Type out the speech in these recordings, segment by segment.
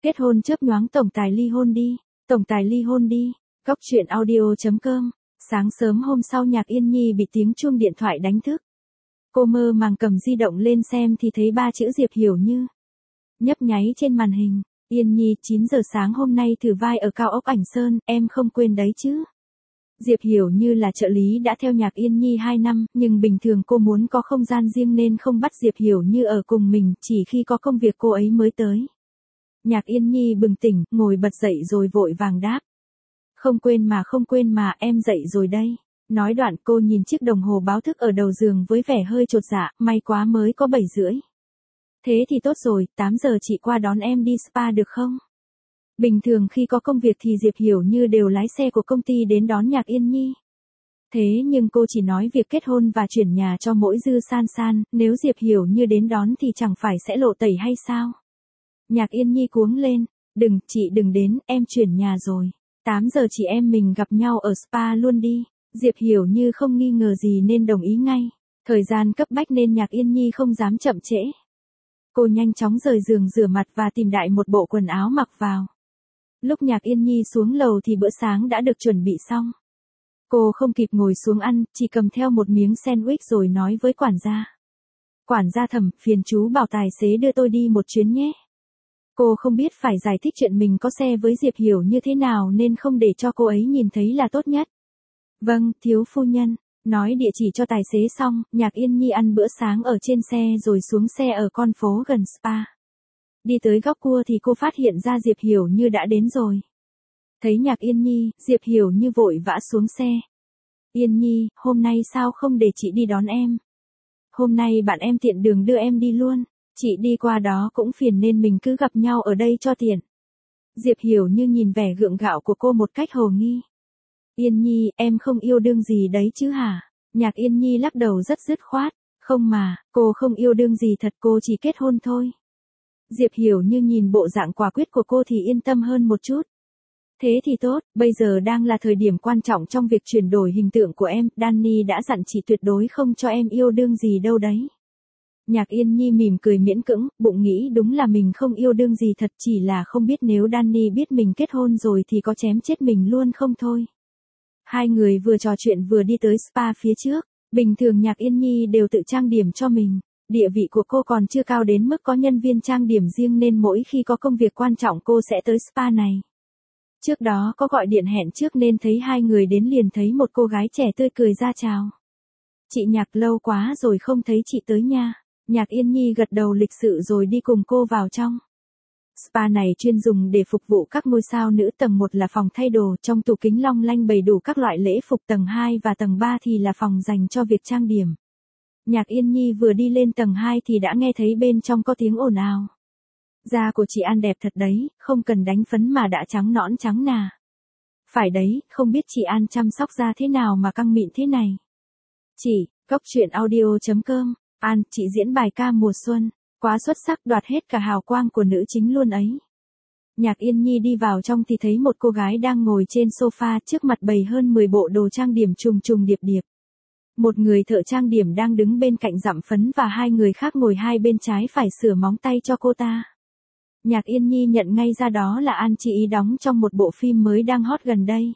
Kết hôn chớp nhoáng tổng tài ly hôn đi. Tổng tài ly hôn đi. Góc chuyện audio.com. Sáng sớm hôm sau Nhạc Yên Nhi bị tiếng chuông điện thoại đánh thức. Cô mơ màng cầm di động lên xem thì thấy 3 chữ Diệp Hiểu Như nhấp nháy trên màn hình. Yên Nhi, 9 giờ sáng hôm nay thử vai ở Cao ốc Ảnh Sơn, em không quên đấy chứ. Diệp Hiểu Như là trợ lý đã theo Nhạc Yên Nhi 2 năm, nhưng bình thường cô muốn có không gian riêng nên không bắt Diệp Hiểu Như ở cùng mình, chỉ khi có công việc cô ấy mới tới. Nhạc Yên Nhi bừng tỉnh, ngồi bật dậy rồi vội vàng đáp. Không quên mà, em dậy rồi đây. Nói đoạn cô nhìn chiếc đồng hồ báo thức ở đầu giường với vẻ hơi chột dạ, may quá mới có 7 rưỡi. Thế thì tốt rồi, 8 giờ chị qua đón em đi spa được không? Bình thường khi có công việc thì Diệp Hiểu Như đều lái xe của công ty đến đón Nhạc Yên Nhi. Thế nhưng cô chỉ nói việc kết hôn và chuyển nhà cho mỗi Dư San San, nếu Diệp Hiểu Như đến đón thì chẳng phải sẽ lộ tẩy hay sao? Nhạc Yên Nhi cuống lên, chị đừng đến, em chuyển nhà rồi. 8 giờ chị em mình gặp nhau ở spa luôn đi. Diệp Hiểu Như không nghi ngờ gì nên đồng ý ngay. Thời gian cấp bách nên Nhạc Yên Nhi không dám chậm trễ. Cô nhanh chóng rời giường rửa mặt và tìm đại một bộ quần áo mặc vào. Lúc Nhạc Yên Nhi xuống lầu thì bữa sáng đã được chuẩn bị xong. Cô không kịp ngồi xuống ăn, chỉ cầm theo một miếng sandwich rồi nói với quản gia. Quản gia Thẩm, phiền chú bảo tài xế đưa tôi đi một chuyến nhé. Cô không biết phải giải thích chuyện mình có xe với Diệp Hiểu như thế nào nên không để cho cô ấy nhìn thấy là tốt nhất. Vâng, thiếu phu nhân. Nói địa chỉ cho tài xế xong, Nhạc Yên Nhi ăn bữa sáng ở trên xe rồi xuống xe ở con phố gần spa. Đi tới góc cua thì cô phát hiện ra Diệp Hiểu Như đã đến rồi. Thấy Nhạc Yên Nhi, Diệp Hiểu Như vội vã xuống xe. Yên Nhi, hôm nay sao không để chị đi đón em? Hôm nay bạn em tiện đường đưa em đi luôn. Chị đi qua đó cũng phiền nên mình cứ gặp nhau ở đây cho tiện. Diệp Hiểu Như nhìn vẻ gượng gạo của cô một cách hồ nghi. Yên Nhi, em không yêu đương gì đấy chứ hả? Nhạc Yên Nhi lắc đầu rất dứt khoát. Không mà, cô không yêu đương gì thật, cô chỉ kết hôn thôi. Diệp Hiểu Như nhìn bộ dạng quả quyết của cô thì yên tâm hơn một chút. Thế thì tốt, bây giờ đang là thời điểm quan trọng trong việc chuyển đổi hình tượng của em, Danny đã dặn chị tuyệt đối không cho em yêu đương gì đâu đấy. Nhạc Yên Nhi mỉm cười miễn cưỡng, bụng nghĩ đúng là mình không yêu đương gì thật, chỉ là không biết nếu Danny biết mình kết hôn rồi thì có chém chết mình luôn không thôi. Hai người vừa trò chuyện vừa đi tới spa phía trước, bình thường Nhạc Yên Nhi đều tự trang điểm cho mình, địa vị của cô còn chưa cao đến mức có nhân viên trang điểm riêng nên mỗi khi có công việc quan trọng cô sẽ tới spa này. Trước đó có gọi điện hẹn trước nên thấy hai người đến liền thấy một cô gái trẻ tươi cười ra chào. Chị Nhạc, lâu quá rồi không thấy chị tới nha. Nhạc Yên Nhi gật đầu lịch sự rồi đi cùng cô vào trong. Spa này chuyên dùng để phục vụ các ngôi sao nữ, tầng 1 là phòng thay đồ, trong tủ kính long lanh bày đủ các loại lễ phục, tầng 2 và tầng 3 thì là phòng dành cho việc trang điểm. Nhạc Yên Nhi vừa đi lên tầng 2 thì đã nghe thấy bên trong có tiếng ồn ào. Da của chị An đẹp thật đấy, không cần đánh phấn mà đã trắng nõn trắng nà. Phải đấy, không biết chị An chăm sóc da thế nào mà căng mịn thế này. Chị, góc chuyện audio.com. An, chị diễn bài ca mùa xuân, quá xuất sắc, đoạt hết cả hào quang của nữ chính luôn ấy. Nhạc Yên Nhi đi vào trong thì thấy một cô gái đang ngồi trên sofa, trước mặt bày hơn 10 bộ đồ trang điểm trùng trùng điệp điệp. Một người thợ trang điểm đang đứng bên cạnh dặm phấn và hai người khác ngồi hai bên trái phải sửa móng tay cho cô ta. Nhạc Yên Nhi nhận ngay ra đó là An Chị Ý đóng trong một bộ phim mới đang hot gần đây.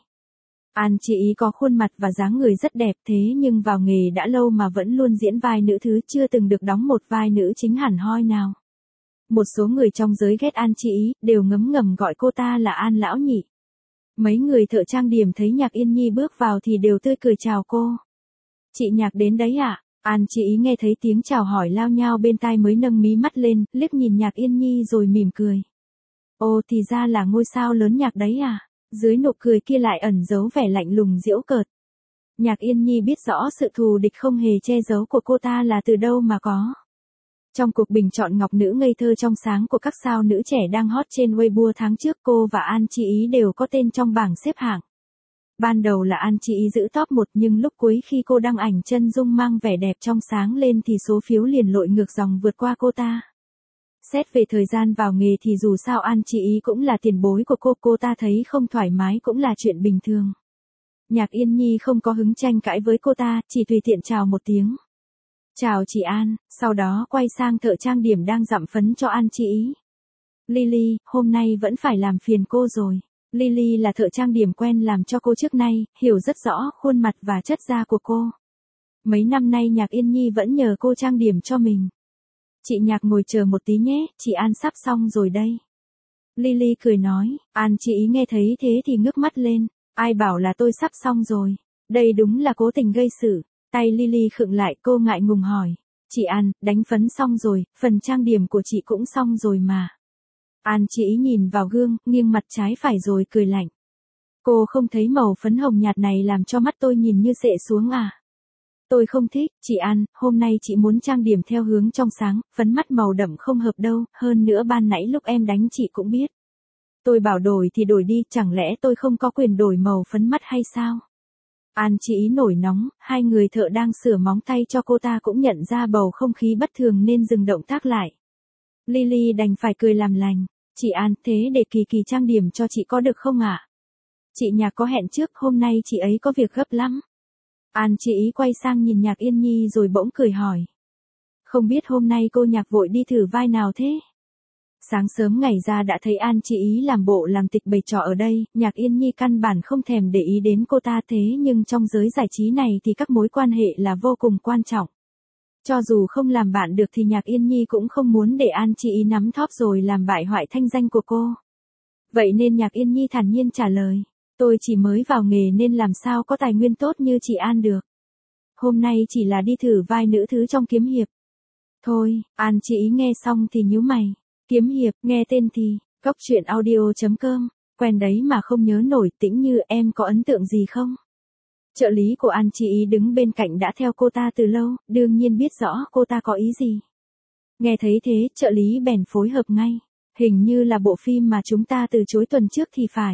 An Chị Ý có khuôn mặt và dáng người rất đẹp, thế nhưng vào nghề đã lâu mà vẫn luôn diễn vai nữ thứ, chưa từng được đóng một vai nữ chính hẳn hoi nào. Một số người trong giới ghét An Chị Ý, đều ngấm ngầm gọi cô ta là An Lão Nhị. Mấy người thợ trang điểm thấy Nhạc Yên Nhi bước vào thì đều tươi cười chào cô. Chị Nhạc đến đấy ạ? An Chị Ý nghe thấy tiếng chào hỏi lao nhao bên tai mới nâng mí mắt lên, liếc nhìn Nhạc Yên Nhi rồi mỉm cười. Ồ, thì ra là ngôi sao lớn Nhạc đấy à? Dưới nụ cười kia lại ẩn giấu vẻ lạnh lùng giễu cợt. Nhạc Yên Nhi biết rõ sự thù địch không hề che giấu của cô ta là từ đâu mà có. Trong cuộc bình chọn ngọc nữ ngây thơ trong sáng của các sao nữ trẻ đang hot trên Weibo tháng trước, cô và An Chị Ý đều có tên trong bảng xếp hạng. Ban đầu là An Chị Ý giữ top 1 nhưng lúc cuối khi cô đăng ảnh chân dung mang vẻ đẹp trong sáng lên thì số phiếu liền lội ngược dòng vượt qua cô ta. Xét về thời gian vào nghề thì dù sao An Chị Ý cũng là tiền bối của cô ta thấy không thoải mái cũng là chuyện bình thường. Nhạc Yên Nhi không có hứng tranh cãi với cô ta, chỉ tùy tiện chào một tiếng. Chào chị An, sau đó quay sang thợ trang điểm đang dặm phấn cho An Chị Ý. Lily, hôm nay vẫn phải làm phiền cô rồi. Lily là thợ trang điểm quen làm cho cô trước nay, hiểu rất rõ khuôn mặt và chất da của cô. Mấy năm nay Nhạc Yên Nhi vẫn nhờ cô trang điểm cho mình. Chị Nhạc ngồi chờ một tí nhé, chị An sắp xong rồi đây. Lily cười nói, An chị ý nghe thấy thế thì ngước mắt lên. Ai bảo là tôi sắp xong rồi. Đây đúng là cố tình gây sự. Tay Lily khựng lại, cô ngại ngùng hỏi. Chị An, đánh phấn xong rồi, phần trang điểm của chị cũng xong rồi mà. An chị ý nhìn vào gương, nghiêng mặt trái phải rồi cười lạnh. Cô không thấy màu phấn hồng nhạt này làm cho mắt tôi nhìn như xệ xuống à? Tôi không thích, chị An, hôm nay chị muốn trang điểm theo hướng trong sáng, phấn mắt màu đậm không hợp đâu, hơn nữa ban nãy lúc em đánh chị cũng biết. Tôi bảo đổi thì đổi đi, chẳng lẽ tôi không có quyền đổi màu phấn mắt hay sao? An chị ý nổi nóng, hai người thợ đang sửa móng tay cho cô ta cũng nhận ra bầu không khí bất thường nên dừng động tác lại. Lily đành phải cười làm lành. Chị An, thế để Kỳ Kỳ trang điểm cho chị có được không ạ? Chị Nhạc có hẹn trước, hôm nay chị ấy có việc gấp lắm. An chị ý quay sang nhìn Nhạc Yên Nhi rồi bỗng cười hỏi. Không biết hôm nay cô Nhạc vội đi thử vai nào thế? Sáng sớm ngày ra đã thấy An chị ý làm bộ làm tịch bày trò ở đây, Nhạc Yên Nhi căn bản không thèm để ý đến cô ta thế nhưng trong giới giải trí này thì các mối quan hệ là vô cùng quan trọng. Cho dù không làm bạn được thì Nhạc Yên Nhi cũng không muốn để An chị ý nắm thóp rồi làm bại hoại thanh danh của cô. Vậy nên Nhạc Yên Nhi thản nhiên trả lời, tôi chỉ mới vào nghề nên làm sao có tài nguyên tốt như chị An được. Hôm nay chỉ là đi thử vai nữ thứ trong kiếm hiệp. Thôi, An chị ý nghe xong thì nhíu mày. Kiếm hiệp, nghe tên thì, Cóc Truyện Audio.com, quen đấy mà không nhớ nổi. Tĩnh Như, em có ấn tượng gì không? Trợ lý của An chị ý đứng bên cạnh đã theo cô ta từ lâu, đương nhiên biết rõ cô ta có ý gì. Nghe thấy thế, trợ lý bèn phối hợp ngay. Hình như là bộ phim mà chúng ta từ chối tuần trước thì phải.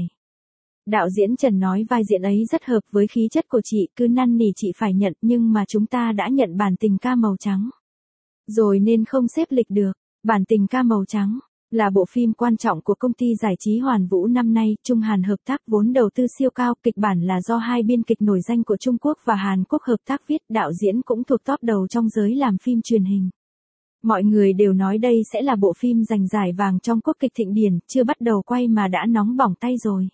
Đạo diễn Trần nói vai diễn ấy rất hợp với khí chất của chị, cứ năn nỉ chị phải nhận, nhưng mà chúng ta đã nhận bản tình ca màu trắng. Rồi nên không xếp lịch được. Bản tình ca màu trắng là bộ phim quan trọng của công ty giải trí Hoàn Vũ năm nay, Trung Hàn hợp tác vốn đầu tư siêu cao, kịch bản là do hai biên kịch nổi danh của Trung Quốc và Hàn Quốc hợp tác viết, đạo diễn cũng thuộc top đầu trong giới làm phim truyền hình. Mọi người đều nói đây sẽ là bộ phim giành giải vàng trong quốc kịch thịnh điển, chưa bắt đầu quay mà đã nóng bỏng tay rồi.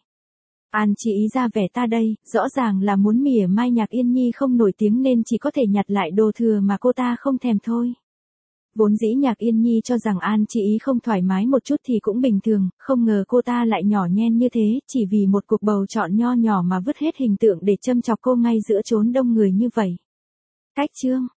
An chị ý ra vẻ ta đây, rõ ràng là muốn mỉa mai Nhạc Yên Nhi không nổi tiếng nên chỉ có thể nhặt lại đồ thừa mà cô ta không thèm thôi. Vốn dĩ Nhạc Yên Nhi cho rằng An chị ý không thoải mái một chút thì cũng bình thường, không ngờ cô ta lại nhỏ nhen như thế, chỉ vì một cuộc bầu chọn nho nhỏ mà vứt hết hình tượng để châm chọc cô ngay giữa chốn đông người như vậy. Cách chương